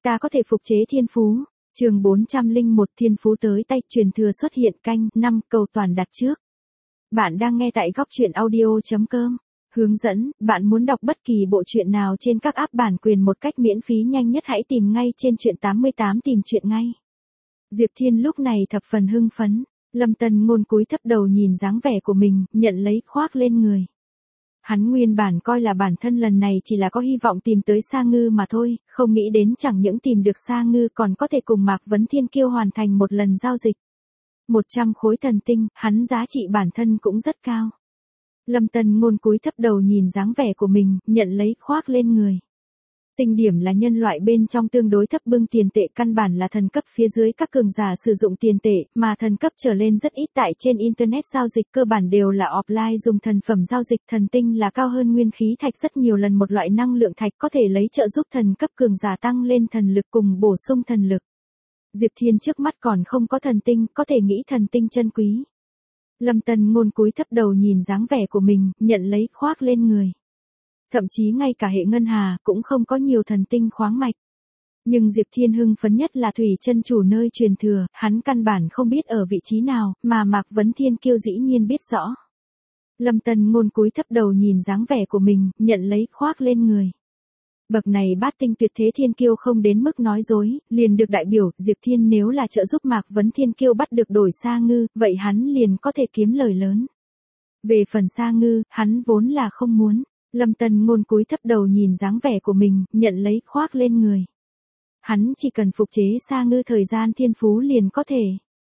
Ta có thể phục chế thiên phú. Chương 401 thiên phú tới tay, truyền thừa xuất hiện canh 5, cầu toàn đặt trước. Bạn đang nghe tại góc truyện audio.com. Hướng dẫn, bạn muốn đọc bất kỳ bộ truyện nào trên các app bản quyền một cách miễn phí nhanh nhất hãy tìm ngay trên truyện 88 tìm truyện ngay. Diệp Thiên lúc này thập phần hưng phấn, Lâm Tân Ngôn cúi thấp đầu nhìn dáng vẻ của mình, nhận lấy khoác lên người. Hắn nguyên bản coi là bản thân lần này chỉ là có hy vọng tìm tới Sa Ngư mà thôi, không nghĩ đến chẳng những tìm được Sa Ngư còn có thể cùng Mạc Vấn Thiên Kiêu hoàn thành một lần giao dịch. 100 khối thần tinh, hắn giá trị bản thân cũng rất cao. Lâm Tân Ngôn cúi thấp đầu nhìn dáng vẻ của mình, nhận lấy khoác lên người. Tinh điểm là nhân loại bên trong tương đối thấp, bưng tiền tệ căn bản là thần cấp, phía dưới các cường giả sử dụng tiền tệ, mà thần cấp trở lên rất ít, tại trên internet giao dịch cơ bản đều là offline dùng thần phẩm giao dịch. Thần tinh là cao hơn nguyên khí thạch rất nhiều lần, một loại năng lượng thạch có thể lấy trợ giúp thần cấp cường giả tăng lên thần lực cùng bổ sung thần lực. Diệp Thiên trước mắt còn không có thần tinh, có thể nghĩ thần tinh chân quý. Lâm Tân Ngôn cúi thấp đầu nhìn dáng vẻ của mình, nhận lấy khoác lên người. Thậm chí ngay cả hệ ngân hà cũng không có nhiều thần tinh khoáng mạch. Nhưng Diệp Thiên hưng phấn nhất là Thủy Chân Chủ nơi truyền thừa, hắn căn bản không biết ở vị trí nào, mà Mạc Vấn Thiên Kiêu dĩ nhiên biết rõ. Lâm Tân Ngôn cúi thấp đầu nhìn dáng vẻ của mình, nhận lấy khoác lên người. Bậc này bát tinh tuyệt thế thiên kiêu không đến mức nói dối, liền được đại biểu. Diệp Thiên nếu là trợ giúp Mạc Vấn Thiên Kiêu bắt được đổi Sa Ngư, vậy hắn liền có thể kiếm lời lớn. Về phần Sa Ngư, hắn vốn là không muốn. Lâm Tân Ngôn cúi thấp đầu nhìn dáng vẻ của mình, nhận lấy khoác lên người. Hắn chỉ cần phục chế Sa Ngư thời gian thiên phú liền có thể.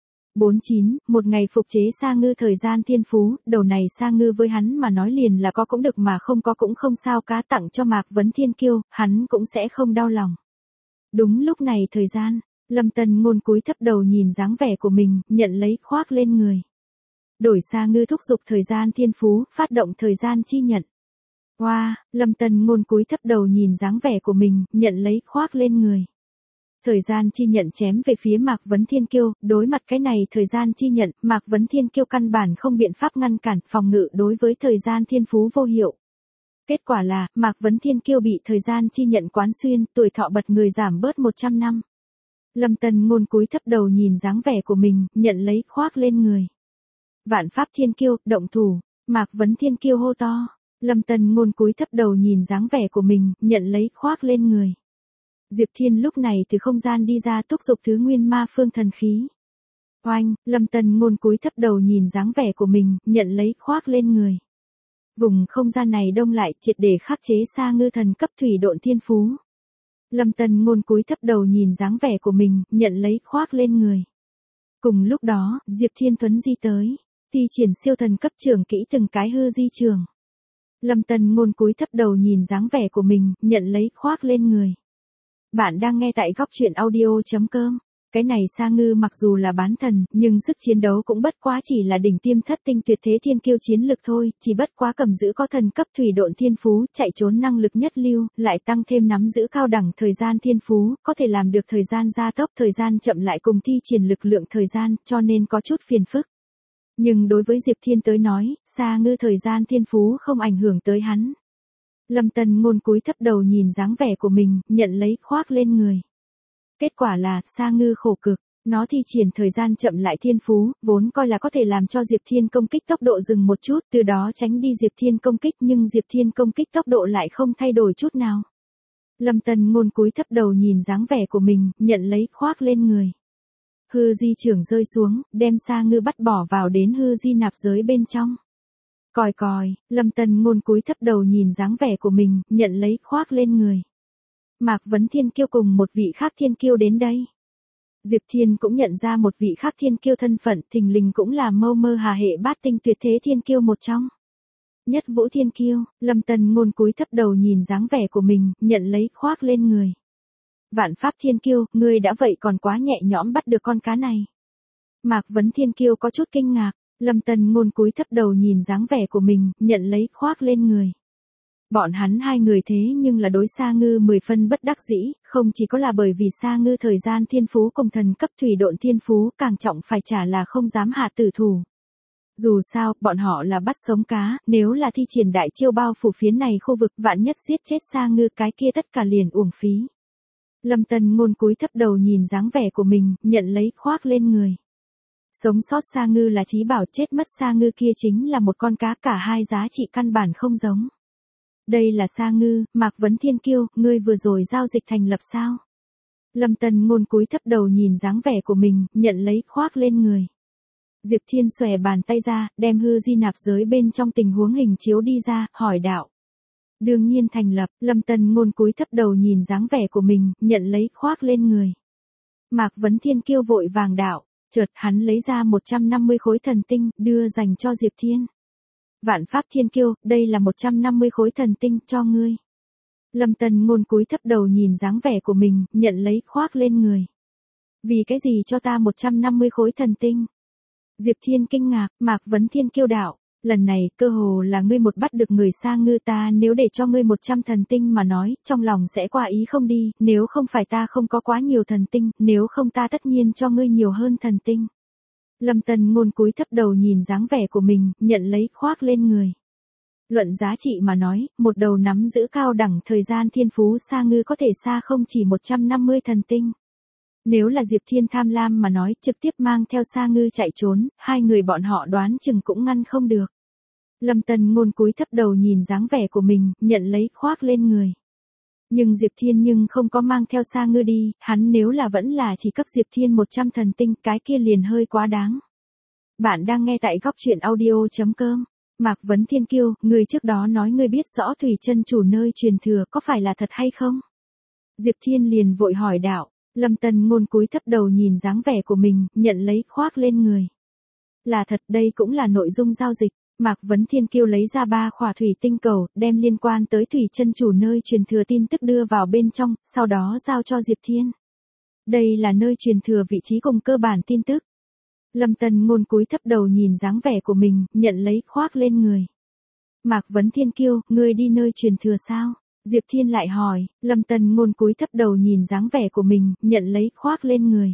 49, một ngày phục chế Sa Ngư thời gian thiên phú, đầu này Sa Ngư với hắn mà nói liền là có cũng được mà không có cũng không sao, cá tặng cho Mạc Vấn Thiên Kiêu, hắn cũng sẽ không đau lòng. Đúng lúc này thời gian, Lâm Tân Ngôn cúi thấp đầu nhìn dáng vẻ của mình, nhận lấy khoác lên người. Đổi Sa Ngư thúc giục thời gian thiên phú, phát động thời gian chi nhận. Wow, Lâm Tân Ngôn cúi thấp đầu nhìn dáng vẻ của mình, nhận lấy khoác lên người. Thời gian chi nhận chém về phía Mạc Vấn Thiên Kiêu, đối mặt cái này thời gian chi nhận, Mạc Vấn Thiên Kiêu căn bản không biện pháp ngăn cản, phòng ngự đối với thời gian thiên phú vô hiệu. Kết quả là, Mạc Vấn Thiên Kiêu bị thời gian chi nhận quán xuyên, tuổi thọ bật người giảm bớt 100 năm. Lâm Tân Ngôn cúi thấp đầu nhìn dáng vẻ của mình, nhận lấy khoác lên người. Vạn Pháp Thiên Kiêu, động thủ, Mạc Vấn Thiên Kiêu hô to. Lâm Tân Ngôn cúi thấp đầu nhìn dáng vẻ của mình, nhận lấy khoác lên người. Diệp Thiên lúc này từ không gian đi ra, thúc giục thứ nguyên ma phương thần khí. Oanh, Lâm Tân Ngôn cúi thấp đầu nhìn dáng vẻ của mình, nhận lấy khoác lên người. Vùng không gian này đông lại, triệt để khắc chế Sa Ngư thần cấp thủy độn thiên phú. Lâm Tân Ngôn cúi thấp đầu nhìn dáng vẻ của mình, nhận lấy khoác lên người. Cùng lúc đó, Diệp Thiên thuấn di tới, thi triển siêu thần cấp trưởng kỹ từng cái hư di trường. Lâm Tân Ngôn cúi thấp đầu nhìn dáng vẻ của mình, nhận lấy khoác lên người. Bạn đang nghe tại góc truyện audio.com. Cái này Sa Ngư mặc dù là bán thần, nhưng sức chiến đấu cũng bất quá chỉ là đỉnh tiêm thất tinh tuyệt thế thiên kiêu chiến lực thôi, chỉ bất quá cầm giữ có thần cấp thủy độn thiên phú, chạy trốn năng lực nhất lưu, lại tăng thêm nắm giữ cao đẳng thời gian thiên phú, có thể làm được thời gian gia tốc, thời gian chậm lại cùng thi triển lực lượng thời gian, cho nên có chút phiền phức. Nhưng đối với Diệp Thiên tới nói, Sa Ngư thời gian thiên phú không ảnh hưởng tới hắn. Lâm Tân Ngôn cúi thấp đầu nhìn dáng vẻ của mình, nhận lấy khoác lên người. Kết quả là, Sa Ngư khổ cực, nó thi triển thời gian chậm lại thiên phú, vốn coi là có thể làm cho Diệp Thiên công kích tốc độ dừng một chút, từ đó tránh đi Diệp Thiên công kích, nhưng Diệp Thiên công kích tốc độ lại không thay đổi chút nào. Lâm Tân Ngôn cúi thấp đầu nhìn dáng vẻ của mình, nhận lấy khoác lên người. Hư di trưởng rơi xuống, đem Sa Ngư bắt bỏ vào đến hư di nạp giới bên trong. Còi còi, Lâm Tân Ngôn cúi thấp đầu nhìn dáng vẻ của mình, nhận lấy khoác lên người. Mạc Vấn Thiên Kiêu cùng một vị khác thiên kiêu đến đây. Diệp Thiên cũng nhận ra một vị khác thiên kiêu thân phận, thình lình cũng là Mâu Mơ Hà hệ bát tinh tuyệt thế thiên kiêu một trong. Nhất Vũ Thiên Kiêu, Lâm Tân Ngôn cúi thấp đầu nhìn dáng vẻ của mình, nhận lấy khoác lên người. Vạn Pháp Thiên Kiêu, ngươi đã vậy còn quá nhẹ nhõm bắt được con cá này. Mạc Vấn Thiên Kiêu có chút kinh ngạc, Lâm Tân Ngôn cúi thấp đầu nhìn dáng vẻ của mình, nhận lấy khoác lên người. Bọn hắn hai người thế nhưng là đối Sa Ngư 10 phân bất đắc dĩ, không chỉ có là bởi vì Sa Ngư thời gian thiên phú cùng thần cấp thủy độn thiên phú, càng trọng phải trả là không dám hạ tử thủ. Dù sao, bọn họ là bắt sống cá, nếu là thi triển đại chiêu bao phủ phía này khu vực, vạn nhất giết chết Sa Ngư cái kia tất cả liền uổng phí. Lâm Tân Ngôn cúi thấp đầu nhìn dáng vẻ của mình, nhận lấy khoác lên người. Sống sót Sa Ngư là trí bảo, chết mất Sa Ngư kia chính là một con cá, cả hai giá trị căn bản không giống. Đây là Sa Ngư, Mạc Vấn Thiên Kiêu, ngươi vừa rồi giao dịch thành lập sao? Lâm Tân Ngôn cúi thấp đầu nhìn dáng vẻ của mình, nhận lấy khoác lên người. Diệp Thiên xòe bàn tay ra, đem hư di nạp giới bên trong tình huống hình chiếu đi ra, hỏi đạo. Đương nhiên thành lập, Lâm Tân Ngôn cúi thấp đầu nhìn dáng vẻ của mình, nhận lấy khoác lên người. Mạc Vấn Thiên Kiêu vội vàng đạo, chợt hắn lấy ra 150 khối thần tinh, đưa dành cho Diệp Thiên. Vạn Pháp Thiên Kiêu, đây là 150 khối thần tinh cho ngươi. Lâm Tân Ngôn cúi thấp đầu nhìn dáng vẻ của mình, nhận lấy khoác lên người. Vì cái gì cho ta 150 khối thần tinh? Diệp Thiên kinh ngạc, Mạc Vấn Thiên Kiêu đạo, lần này cơ hồ là ngươi một bắt được người Sa Ngư, ta nếu để cho ngươi 100 thần tinh mà nói, trong lòng sẽ qua ý không đi, nếu không phải ta không có quá nhiều thần tinh, nếu không ta tất nhiên cho ngươi nhiều hơn thần tinh. Lâm Tân Ngôn cúi thấp đầu nhìn dáng vẻ của mình, nhận lấy khoác lên người. Luận giá trị mà nói, một đầu nắm giữ cao đẳng thời gian thiên phú Sa Ngư có thể xa không chỉ 150 thần tinh. Nếu là Diệp Thiên tham lam mà nói, trực tiếp mang theo Sa Ngư chạy trốn, hai người bọn họ đoán chừng cũng ngăn không được. Lâm Tân Ngôn cúi thấp đầu nhìn dáng vẻ của mình, nhận lấy khoác lên người. Nhưng Diệp Thiên không có mang theo Sa Ngư đi, hắn nếu là vẫn là chỉ cấp Diệp Thiên 100 thần tinh, cái kia liền hơi quá đáng. Bạn đang nghe tại góc truyện audio.com. Mạc Vấn Thiên Kiêu, người trước đó nói ngươi biết rõ Thủy Chân Chủ nơi truyền thừa, có phải là thật hay không? Diệp Thiên liền vội hỏi đạo. Lâm Tân Ngôn cúi thấp đầu nhìn dáng vẻ của mình, nhận lấy khoác lên người. Là thật, đây cũng là nội dung giao dịch. Mạc Vấn Thiên Kiêu lấy ra 3 khỏa thủy tinh cầu, đem liên quan tới Thủy Chân Chủ nơi truyền thừa tin tức đưa vào bên trong, sau đó giao cho Diệp Thiên. Đây là nơi truyền thừa vị trí cùng cơ bản tin tức. Lâm Tân Ngôn cúi thấp đầu nhìn dáng vẻ của mình, nhận lấy khoác lên người. Mạc Vấn Thiên Kiêu, ngươi đi nơi truyền thừa sao? Diệp Thiên lại hỏi. Lâm Tân Ngôn cúi thấp đầu nhìn dáng vẻ của mình, nhận lấy khoác lên người.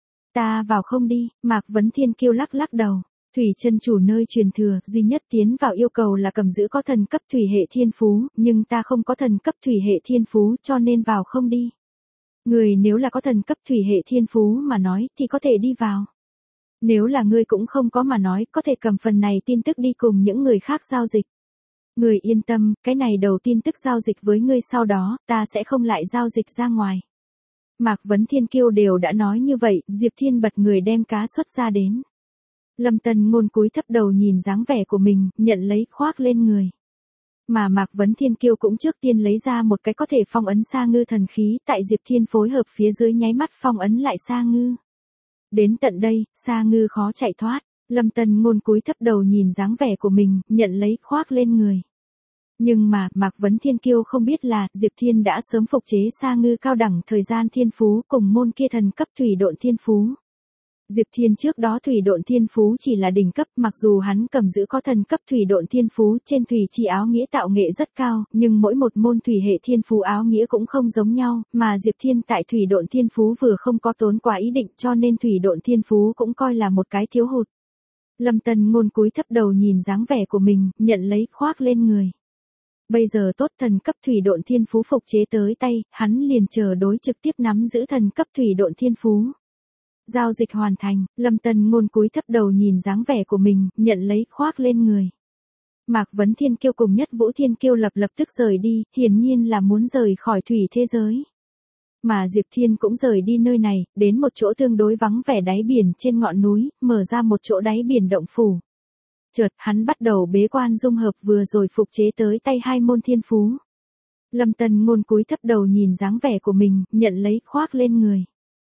Ta vào không đi, Mạc Vấn Thiên Kiêu lắc lắc đầu. Thủy Chân Chủ nơi truyền thừa, duy nhất tiến vào yêu cầu là cầm giữ có thần cấp thủy hệ thiên phú, nhưng ta không có thần cấp thủy hệ thiên phú cho nên vào không đi. Người nếu là có thần cấp thủy hệ thiên phú mà nói thì có thể đi vào. Nếu là ngươi cũng không có mà nói, có thể cầm phần này tin tức đi cùng những người khác giao dịch. Người yên tâm, cái này đầu tin tức giao dịch với ngươi, sau đó, ta sẽ không lại giao dịch ra ngoài. Mạc Vấn Thiên Kiêu đều đã nói như vậy, Diệp Thiên bật người đem cá xuất ra đến. Lâm Tân Ngôn cúi thấp đầu nhìn dáng vẻ của mình, nhận lấy khoác lên người. Mà Mạc Vấn Thiên Kiêu cũng trước tiên lấy ra một cái có thể phong ấn Sa Ngư thần khí, tại Diệp Thiên phối hợp phía dưới nháy mắt phong ấn lại Sa Ngư. Đến tận đây, Sa Ngư khó chạy thoát. Lâm Tân Ngôn cúi thấp đầu nhìn dáng vẻ của mình, nhận lấy khoác lên người. Nhưng mà, Mạc Vấn Thiên Kiêu không biết là, Diệp Thiên đã sớm phục chế Sa Ngư cao đẳng thời gian thiên phú cùng môn kia thần cấp thủy độn thiên phú. Diệp Thiên trước đó thủy độn thiên phú chỉ là đỉnh cấp, mặc dù hắn cầm giữ có thần cấp thủy độn thiên phú trên thủy chi áo nghĩa tạo nghệ rất cao, nhưng mỗi một môn thủy hệ thiên phú áo nghĩa cũng không giống nhau, mà Diệp Thiên tại thủy độn thiên phú vừa không có tốn quá ý định, cho nên thủy độn thiên phú cũng coi là một cái thiếu hụt. Lâm Tân Ngôn cúi thấp đầu nhìn dáng vẻ của mình, nhận lấy khoác lên người. Bây giờ tốt, thần cấp thủy độn thiên phú phục chế tới tay, hắn liền chờ đối trực tiếp nắm giữ thần cấp thủy độn thiên phú. Giao dịch hoàn thành, Lâm Tân Ngôn cúi thấp đầu nhìn dáng vẻ của mình, nhận lấy khoác lên người. Mạc Vấn Thiên Kiêu cùng Nhất Vũ Thiên Kiêu lập tức rời đi, hiển nhiên là muốn rời khỏi thủy thế giới. Mà Diệp Thiên cũng rời đi nơi này, đến một chỗ tương đối vắng vẻ đáy biển trên ngọn núi, mở ra một chỗ đáy biển động phủ. Chợt, hắn bắt đầu bế quan dung hợp vừa rồi phục chế tới tay 2 môn thiên phú. Lâm Tân Ngôn cúi thấp đầu nhìn dáng vẻ của mình, nhận lấy khoác lên người.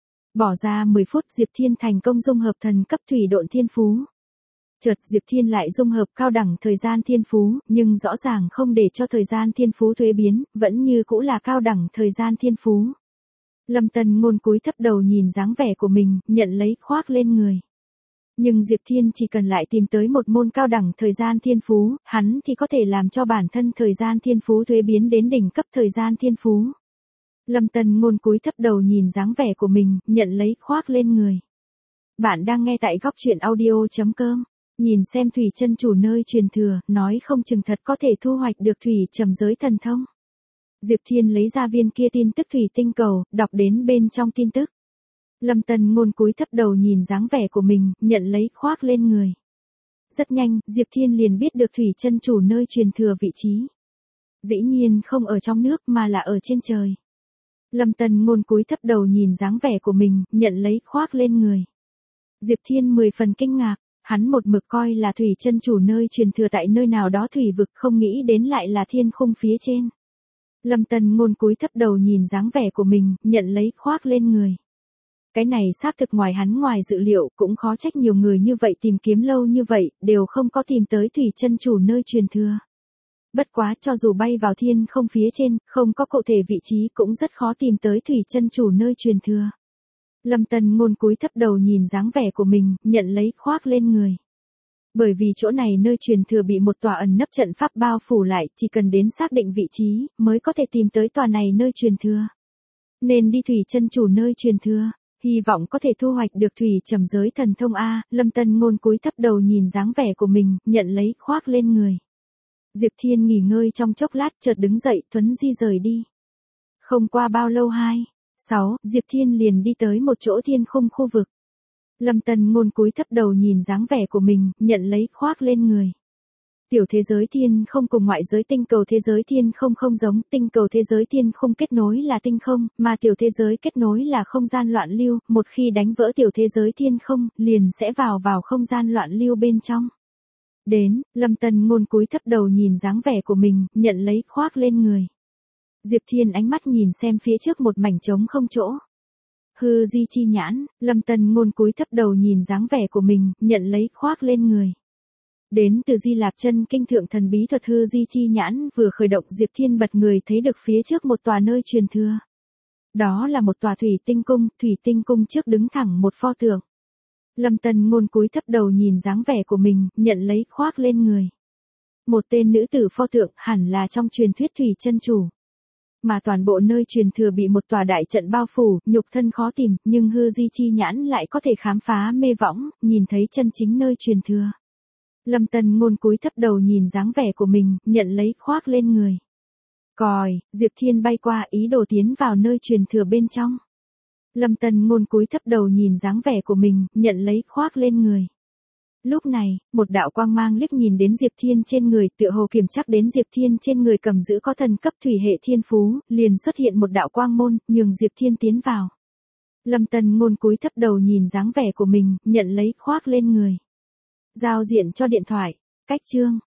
Bỏ ra 10 phút, Diệp Thiên thành công dung hợp thần cấp thủy độn thiên phú. Chợt Diệp Thiên lại dung hợp cao đẳng thời gian thiên phú, nhưng rõ ràng không để cho thời gian thiên phú thuế biến, vẫn như cũ là cao đẳng thời gian thiên phú. Lâm Tân Ngôn cúi thấp đầu nhìn dáng vẻ của mình, nhận lấy khoác lên người. Nhưng Diệp Thiên chỉ cần lại tìm tới một môn cao đẳng thời gian thiên phú, hắn thì có thể làm cho bản thân thời gian thiên phú thuế biến đến đỉnh cấp thời gian thiên phú. Lâm Tân Ngôn cúi thấp đầu nhìn dáng vẻ của mình, nhận lấy khoác lên người. Bạn đang nghe tại góc truyện audio.com. Nhìn xem Thủy Chân Chủ nơi truyền thừa, nói không chừng thật có thể thu hoạch được thủy trầm giới thần thông. Diệp Thiên lấy ra viên kia tin tức thủy tinh cầu, đọc đến bên trong tin tức. Lâm Tân Ngôn cúi thấp đầu nhìn dáng vẻ của mình, nhận lấy khoác lên người. Rất nhanh, Diệp Thiên liền biết được thủy chân chủ nơi truyền thừa vị trí. Dĩ nhiên không ở trong nước mà là ở trên trời. Lâm Tân Ngôn cúi thấp đầu nhìn dáng vẻ của mình, nhận lấy khoác lên người. Diệp Thiên 10 phần kinh ngạc, hắn một mực coi là thủy chân chủ nơi truyền thừa tại nơi nào đó thủy vực, không nghĩ đến lại là thiên khung phía trên. Lâm Tân Ngôn cúi thấp đầu nhìn dáng vẻ của mình, nhận lấy khoác lên người. Cái này xác thực ngoài dự liệu, cũng khó trách nhiều người như vậy tìm kiếm lâu như vậy, đều không có tìm tới thủy chân chủ nơi truyền thừa. Bất quá cho dù bay vào thiên không phía trên, không có cụ thể vị trí cũng rất khó tìm tới thủy chân chủ nơi truyền thừa. Lâm Tân Ngôn cúi thấp đầu nhìn dáng vẻ của mình, nhận lấy khoác lên người. Bởi vì chỗ này nơi truyền thừa bị một tòa ẩn nấp trận pháp bao phủ lại, chỉ cần đến xác định vị trí, mới có thể tìm tới tòa này nơi truyền thừa. Nên đi thủy chân chủ nơi truyền thừa, hy vọng có thể thu hoạch được thủy trầm giới thần thông A. Lâm Tân Ngôn cúi thấp đầu nhìn dáng vẻ của mình, nhận lấy khoác lên người. Diệp Thiên nghỉ ngơi trong chốc lát chợt đứng dậy, thuấn di rời đi. Không qua bao lâu 6, Diệp Thiên liền đi tới một chỗ thiên khung khu vực. Lâm Tân Ngôn cúi thấp đầu nhìn dáng vẻ của mình, nhận lấy khoác lên người. Tiểu thế giới thiên không cùng ngoại giới tinh cầu thế giới thiên không giống, tinh cầu thế giới thiên không kết nối là tinh không, mà tiểu thế giới kết nối là không gian loạn lưu, một khi đánh vỡ tiểu thế giới thiên không, liền sẽ vào không gian loạn lưu bên trong. Đến, Lâm Tân Ngôn cúi thấp đầu nhìn dáng vẻ của mình, nhận lấy khoác lên người. Diệp Thiên ánh mắt nhìn xem phía trước một mảnh trống không chỗ. Hư di chi nhãn, Lâm Tân Ngôn cúi thấp đầu nhìn dáng vẻ của mình, nhận lấy khoác lên người. Đến từ Di Lạp Chân Kinh thượng thần bí thuật hư di chi nhãn vừa khởi động, Diệp Thiên bật người thấy được phía trước một tòa nơi truyền thừa. Đó là một tòa thủy tinh cung trước đứng thẳng một pho tượng. Lâm Tân Ngôn cúi thấp đầu nhìn dáng vẻ của mình, nhận lấy khoác lên người. Một tên nữ tử pho tượng, hẳn là trong truyền thuyết thủy chân chủ. Mà toàn bộ nơi truyền thừa bị một tòa đại trận bao phủ, nhục thân khó tìm, nhưng hư di chi nhãn lại có thể khám phá mê võng, nhìn thấy chân chính nơi truyền thừa. Lâm Tân Ngôn cúi thấp đầu nhìn dáng vẻ của mình, nhận lấy khoác lên người. Còi, Diệp Thiên bay qua, ý đồ tiến vào nơi truyền thừa bên trong. Lâm Tân Ngôn cúi thấp đầu nhìn dáng vẻ của mình, nhận lấy khoác lên người. Lúc này, một đạo quang mang liếc nhìn đến Diệp Thiên trên người, tựa hồ kiểm chắc đến Diệp Thiên trên người cầm giữ có thần cấp thủy hệ thiên phú, liền xuất hiện một đạo quang môn, nhường Diệp Thiên tiến vào. Lâm Tân Ngôn cúi thấp đầu nhìn dáng vẻ của mình, nhận lấy khoác lên người. Giao diện cho điện thoại, cách chương,